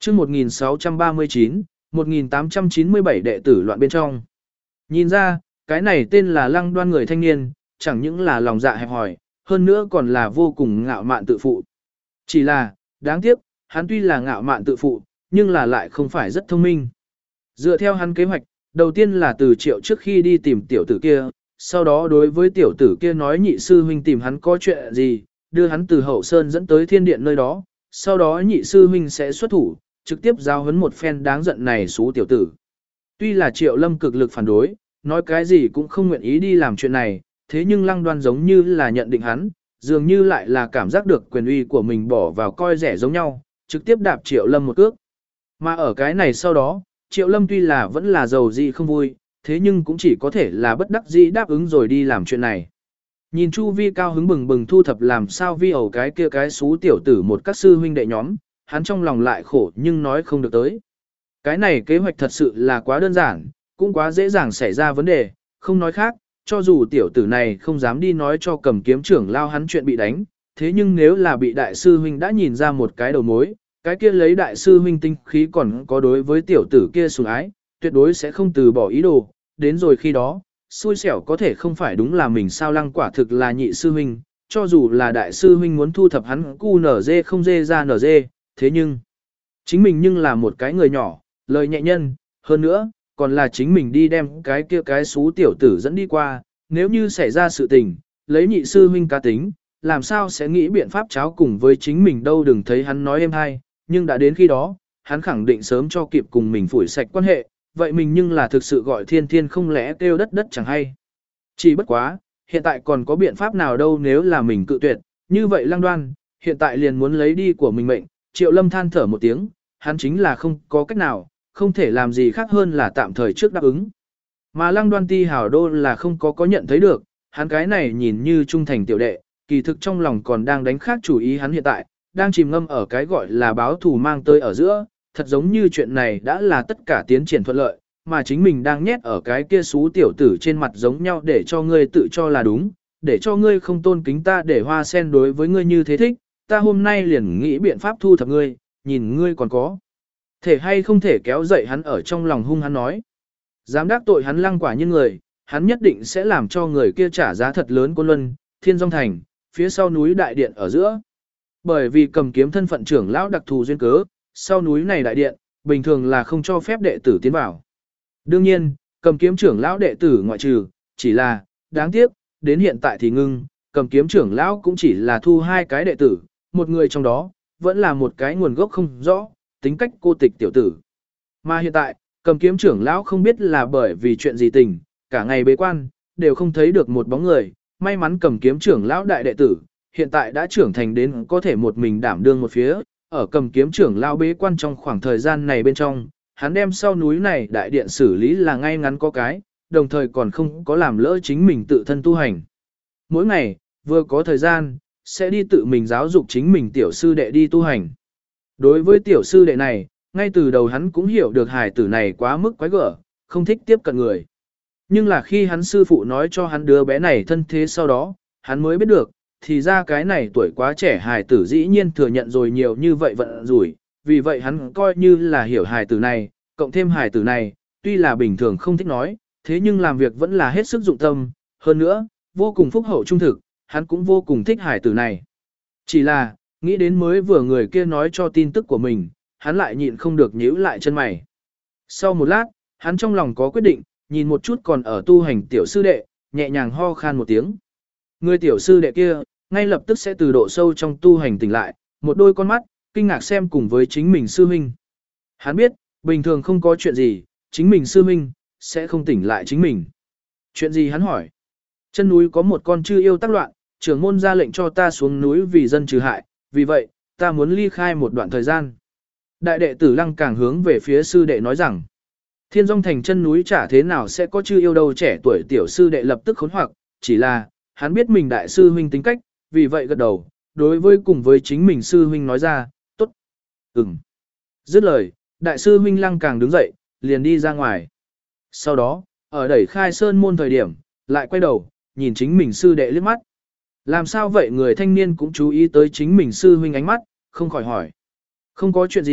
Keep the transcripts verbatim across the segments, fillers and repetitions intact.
chương một nghìn sáu trăm ba mươi chín, một nghìn tám trăm chín mươi bảy đệ tử loạn bên trong. Nhìn ra, cái này tên là Lăng Đoan người thanh niên, chẳng những là lòng dạ hẹp hòi, hơn nữa còn là vô cùng ngạo mạn tự phụ. Chỉ là, đáng tiếc, hắn tuy là ngạo mạn tự phụ, nhưng là lại không phải rất thông minh. Dựa theo hắn kế hoạch, đầu tiên là từ Triệu trước khi đi tìm tiểu tử kia, sau đó đối với tiểu tử kia nói nhị sư huynh tìm hắn có chuyện gì, đưa hắn từ hậu sơn dẫn tới thiên điện nơi đó, sau đó nhị sư huynh sẽ xuất thủ, trực tiếp giao huấn một phen đáng giận này xú tiểu tử. Tuy là Triệu Lâm cực lực phản đối, nói cái gì cũng không nguyện ý đi làm chuyện này, thế nhưng Lăng Đoan giống như là nhận định hắn, dường như lại là cảm giác được quyền uy của mình bỏ vào coi rẻ giống nhau, trực tiếp đạp Triệu Lâm một cước. Mà ở cái này sau đó, Triệu Lâm tuy là vẫn là giàu gì không vui, thế nhưng cũng chỉ có thể là bất đắc dĩ đáp ứng rồi đi làm chuyện này. Nhìn Chu Vi cao hứng bừng bừng thu thập làm sao vi ẩu cái kia cái xú tiểu tử một các sư huynh đệ nhóm, hắn trong lòng lại khổ nhưng nói không được tới. Cái này kế hoạch thật sự là quá đơn giản, cũng quá dễ dàng xảy ra vấn đề, không nói khác, cho dù tiểu tử này không dám đi nói cho Cầm Kiếm trưởng lao hắn chuyện bị đánh, thế nhưng nếu là bị đại sư huynh đã nhìn ra một cái đầu mối, cái kia lấy đại sư huynh tinh khí còn có đối với tiểu tử kia sủng ái, tuyệt đối sẽ không từ bỏ ý đồ, đến rồi khi đó, xui xẻo có thể không phải đúng là mình sao Lăng quả thực là nhị sư huynh, cho dù là đại sư huynh muốn thu thập hắn cu nở dê không dê ra nở dê, thế nhưng, chính mình nhưng là một cái người nhỏ, lời nhẹ nhân, hơn nữa, còn là chính mình đi đem cái kia cái xú tiểu tử dẫn đi qua, nếu như xảy ra sự tình, lấy nhị sư huynh cá tính, làm sao sẽ nghĩ biện pháp cháo cùng với chính mình đâu đừng thấy hắn nói êm hay, nhưng đã đến khi đó, hắn khẳng định sớm cho kịp cùng mình phủi sạch quan hệ, vậy mình nhưng là thực sự gọi thiên thiên không lẽ kêu đất đất chẳng hay. Chỉ bất quá, hiện tại còn có biện pháp nào đâu nếu là mình cự tuyệt, như vậy Lăng Đoan, hiện tại liền muốn lấy đi của mình mệnh, Triệu Lâm than thở một tiếng, hắn chính là không có cách nào, không thể làm gì khác hơn là tạm thời trước đáp ứng. Mà Lăng Đoan ti hào đô là không có có nhận thấy được, hắn cái này nhìn như trung thành tiểu đệ, kỳ thực trong lòng còn đang đánh khác chủ ý hắn hiện tại, đang chìm ngâm ở cái gọi là báo thù mang tới ở giữa, thật giống như chuyện này đã là tất cả tiến triển thuận lợi, mà chính mình đang nhét ở cái kia xú tiểu tử trên mặt giống nhau để cho ngươi tự cho là đúng, để cho ngươi không tôn kính ta để hoa sen đối với ngươi như thế thích, ta hôm nay liền nghĩ biện pháp thu thập ngươi, nhìn ngươi còn có thể hay không thể kéo dậy hắn ở trong lòng hung hắn nói. Dám đắc tội hắn Lăng quả như người, hắn nhất định sẽ làm cho người kia trả giá thật lớn Côn Luân, Thiên Dung Thành, phía sau núi đại điện ở giữa. Bởi vì Cầm Kiếm thân phận trưởng lão đặc thù duyên cớ, sau núi này đại điện, bình thường là không cho phép đệ tử tiến vào. Đương nhiên, Cầm Kiếm trưởng lão đệ tử ngoại trừ, chỉ là, đáng tiếc, đến hiện tại thì ngưng, Cầm Kiếm trưởng lão cũng chỉ là thu hai cái đệ tử, một người trong đó, vẫn là một cái nguồn gốc không rõ, tính cách cô tịch tiểu tử. Mà hiện tại, Cầm Kiếm trưởng lão không biết là bởi vì chuyện gì tình, cả ngày bế quan, đều không thấy được một bóng người, may mắn Cầm Kiếm trưởng lão đại đệ tử, hiện tại đã trưởng thành đến có thể một mình đảm đương một phía, ở Cầm Kiếm trưởng lão bế quan trong khoảng thời gian này bên trong, hắn đem sau núi này đại điện xử lý là ngay ngắn có cái, đồng thời còn không có làm lỡ chính mình tự thân tu hành. Mỗi ngày, vừa có thời gian, sẽ đi tự mình giáo dục chính mình tiểu sư đệ đi tu hành. Đối với tiểu sư đệ này, ngay từ đầu hắn cũng hiểu được hài tử này quá mức quái gở, không thích tiếp cận người. Nhưng là khi hắn sư phụ nói cho hắn đứa bé này thân thế sau đó, hắn mới biết được, thì ra cái này tuổi quá trẻ hài tử dĩ nhiên thừa nhận rồi nhiều như vậy vận rủi, vì vậy hắn coi như là hiểu hài tử này, cộng thêm hài tử này, tuy là bình thường không thích nói, thế nhưng làm việc vẫn là hết sức dụng tâm, hơn nữa, vô cùng phúc hậu trung thực, hắn cũng vô cùng thích hài tử này. Chỉ là, nghĩ đến mới vừa người kia nói cho tin tức của mình, hắn lại nhịn không được nhíu lại chân mày. Sau một lát, hắn trong lòng có quyết định, nhìn một chút còn ở tu hành tiểu sư đệ, nhẹ nhàng ho khan một tiếng. Người tiểu sư đệ kia, ngay lập tức sẽ từ độ sâu trong tu hành tỉnh lại, một đôi con mắt, kinh ngạc xem cùng với chính mình sư huynh. Hắn biết, bình thường không có chuyện gì, chính mình sư huynh, sẽ không tỉnh lại chính mình. Chuyện gì hắn hỏi? Chân núi có một con chư yêu tác loạn, trưởng môn ra lệnh cho ta xuống núi vì dân trừ hại, vì vậy, ta muốn ly khai một đoạn thời gian. Đại đệ tử Lăng càng hướng về phía sư đệ nói rằng, Thiên Dung Thành chân núi chả thế nào sẽ có chư yêu đâu trẻ tuổi tiểu sư đệ lập tức khốn hoặc, chỉ là, hắn biết mình đại sư huynh tính cách, vì vậy gật đầu, đối với cùng với chính mình sư huynh nói ra, tốt, ừm. Dứt lời, đại sư huynh Lăng càng đứng dậy, liền đi ra ngoài. Sau đó, ở đẩy khai sơn môn thời điểm, lại quay đầu, nhìn chính mình sư đệ liếc mắt. Làm sao vậy người thanh niên cũng chú ý tới chính mình sư huynh ánh mắt, không khỏi hỏi. Không có chuyện gì,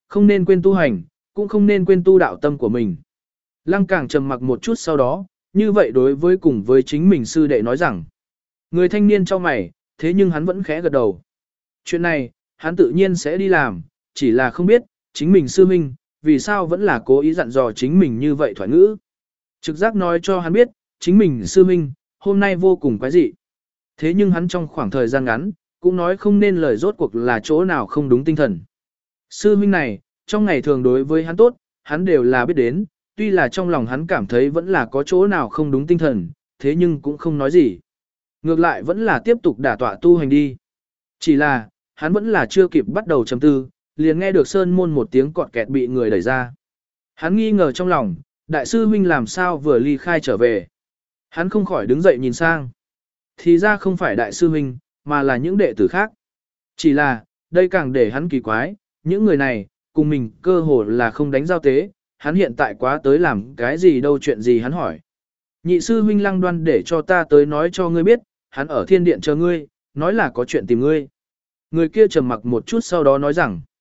không nên quên tu hành, cũng không nên quên tu đạo tâm của mình. Lăng Càng trầm mặc một chút sau đó, như vậy đối với cùng với chính mình sư đệ nói rằng, người thanh niên cho mày, thế nhưng hắn vẫn khẽ gật đầu. Chuyện này, hắn tự nhiên sẽ đi làm, chỉ là không biết, chính mình sư huynh, vì sao vẫn là cố ý dặn dò chính mình như vậy thoại ngữ. Trực giác nói cho hắn biết, chính mình sư huynh, hôm nay vô cùng quái dị. Thế nhưng hắn trong khoảng thời gian ngắn, cũng nói không nên lời rốt cuộc là chỗ nào không đúng tinh thần. Sư huynh này, trong ngày thường đối với hắn tốt, hắn đều là biết đến, tuy là trong lòng hắn cảm thấy vẫn là có chỗ nào không đúng tinh thần, thế nhưng cũng không nói gì. Ngược lại vẫn là tiếp tục đả tọa tu hành đi. Chỉ là, hắn vẫn là chưa kịp bắt đầu chấm tư, liền nghe được sơn môn một tiếng cọt kẹt bị người đẩy ra. Hắn nghi ngờ trong lòng, đại sư huynh làm sao vừa ly khai trở về. Hắn không khỏi đứng dậy nhìn sang. Thì ra không phải đại sư huynh, mà là những đệ tử khác. Chỉ là, đây càng để hắn kỳ quái, những người này, cùng mình cơ hồ là không đánh giao tế, hắn hiện tại quá tới làm cái gì đâu chuyện gì hắn hỏi. Nhị sư huynh Lăng Đoan để cho ta tới nói cho ngươi biết, hắn ở thiên điện chờ ngươi, nói là có chuyện tìm ngươi. Người kia trầm mặc một chút sau đó nói rằng,